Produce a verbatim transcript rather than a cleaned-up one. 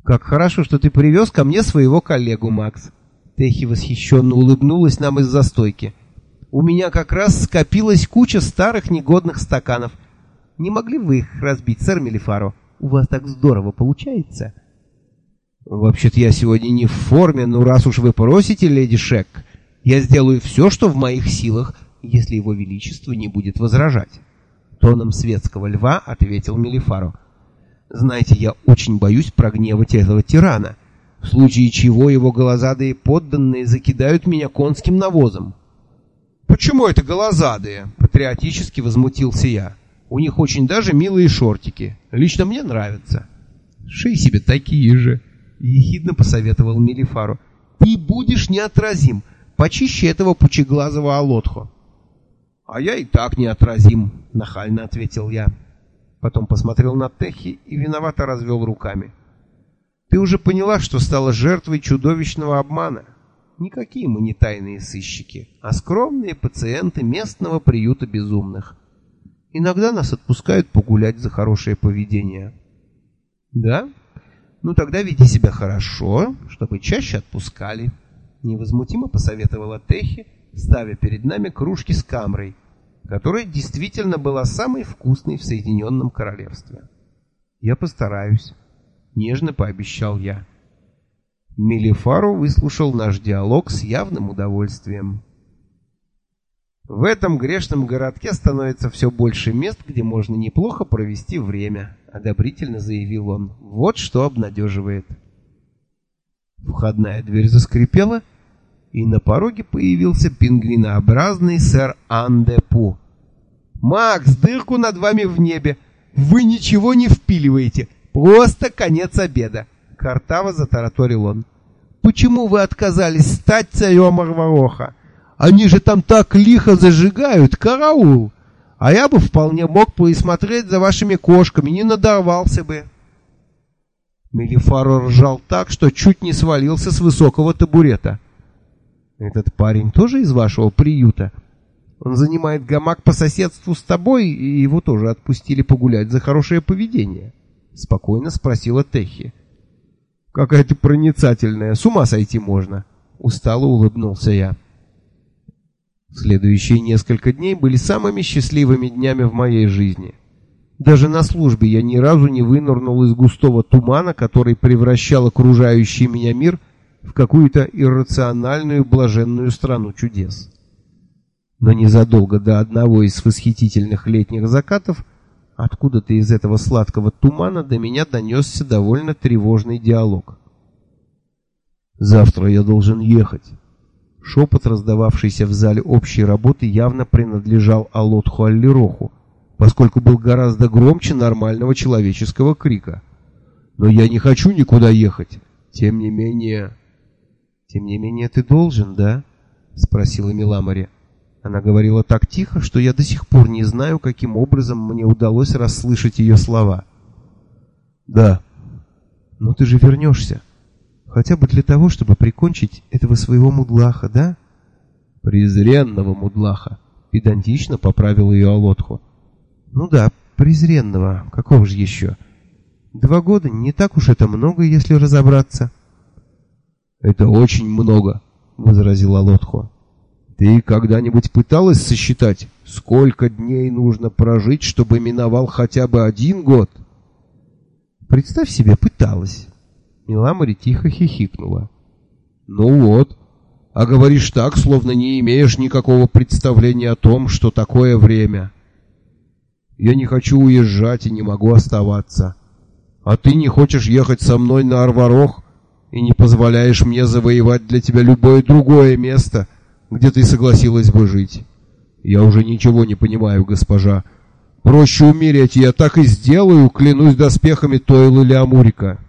«Как хорошо, что ты привез ко мне своего коллегу, Макс». Техи восхищенно улыбнулась нам из-за стойки. «У меня как раз скопилась куча старых негодных стаканов. Не могли бы вы их разбить, сэр Мелифаро? У вас так здорово получается». «Вообще-то я сегодня не в форме, но раз уж вы просите, леди Шек, я сделаю все, что в моих силах, если его величество не будет возражать», — тоном светского льва ответил Мелифаро. «Знаете, я очень боюсь прогневать этого тирана, в случае чего его голозадые подданные закидают меня конским навозом». «Почему это голозадые?» — патриотически возмутился я. «У них очень даже милые шортики. Лично мне нравятся». «Шей себе такие же», — ехидно посоветовал Мелифаро. «Ты будешь неотразим, почище этого пучеглазого Алотхо». «А я и так неотразим», — нахально ответил я. Потом посмотрел на Техи и виновато развел руками. «Ты уже поняла, что стала жертвой чудовищного обмана? Никакие мы не тайные сыщики, а скромные пациенты местного приюта безумных. Иногда нас отпускают погулять за хорошее поведение». «Да? Ну тогда веди себя хорошо, чтобы чаще отпускали», — невозмутимо посоветовала Техи, ставя перед нами кружки с камрой, которая действительно была самой вкусной в Соединенном Королевстве. «Я постараюсь», — нежно пообещал я. Мелифаро выслушал наш диалог с явным удовольствием. «В этом грешном городке становится все больше мест, где можно неплохо провести время», — одобрительно заявил он. «Вот что обнадеживает». Входная дверь заскрипела, и на пороге появился пингвинообразный сэр Ан-де-Пу. «Макс, дырку над вами в небе! Вы ничего не впиливаете! Просто конец обеда!» — картаво затараторил он. «Почему вы отказались стать царем Арвароха? Они же там так лихо зажигают! Караул! А я бы вполне мог присмотреть за вашими кошками, не надорвался бы!» Мелифаро ржал так, что чуть не свалился с высокого табурета. «Этот парень тоже из вашего приюта? Он занимает гамак по соседству с тобой, и его тоже отпустили погулять за хорошее поведение?» — спокойно спросила Техи. «Какая ты проницательная, с ума сойти можно!» — устало улыбнулся я. Следующие несколько дней были самыми счастливыми днями в моей жизни. Даже на службе я ни разу не вынырнул из густого тумана, который превращал окружающий меня мир в какую-то иррациональную блаженную страну чудес. Но незадолго до одного из восхитительных летних закатов откуда-то из этого сладкого тумана до меня донесся довольно тревожный диалог. «Завтра я должен ехать». Шепот, раздававшийся в зале общей работы, явно принадлежал Алотху Аллироху, поскольку был гораздо громче нормального человеческого крика. «Но я не хочу никуда ехать. Тем не менее...» «Тем не менее ты должен, да?» — спросила Миламари. Она говорила так тихо, что я до сих пор не знаю, каким образом мне удалось расслышать ее слова. «Да». «Но ты же вернешься. Хотя бы для того, чтобы прикончить этого своего мудлаха, да?» «Презренного мудлаха», — педантично поправил ее Алотху. «Ну да, презренного. Какого же еще? Два года не так уж это много, если разобраться». «Это очень много», — возразил Алотху. «Ты когда-нибудь пыталась сосчитать, сколько дней нужно прожить, чтобы миновал хотя бы один год?» «Представь себе, пыталась». Миламари тихо хихикнула. «Ну вот, а говоришь так, словно не имеешь никакого представления о том, что такое время. Я не хочу уезжать и не могу оставаться. А ты не хочешь ехать со мной на Арварох и не позволяешь мне завоевать для тебя любое другое место, где ты согласилась бы жить. Я уже ничего не понимаю, госпожа. Проще умереть, я так и сделаю, клянусь доспехами Тойл или Амурика».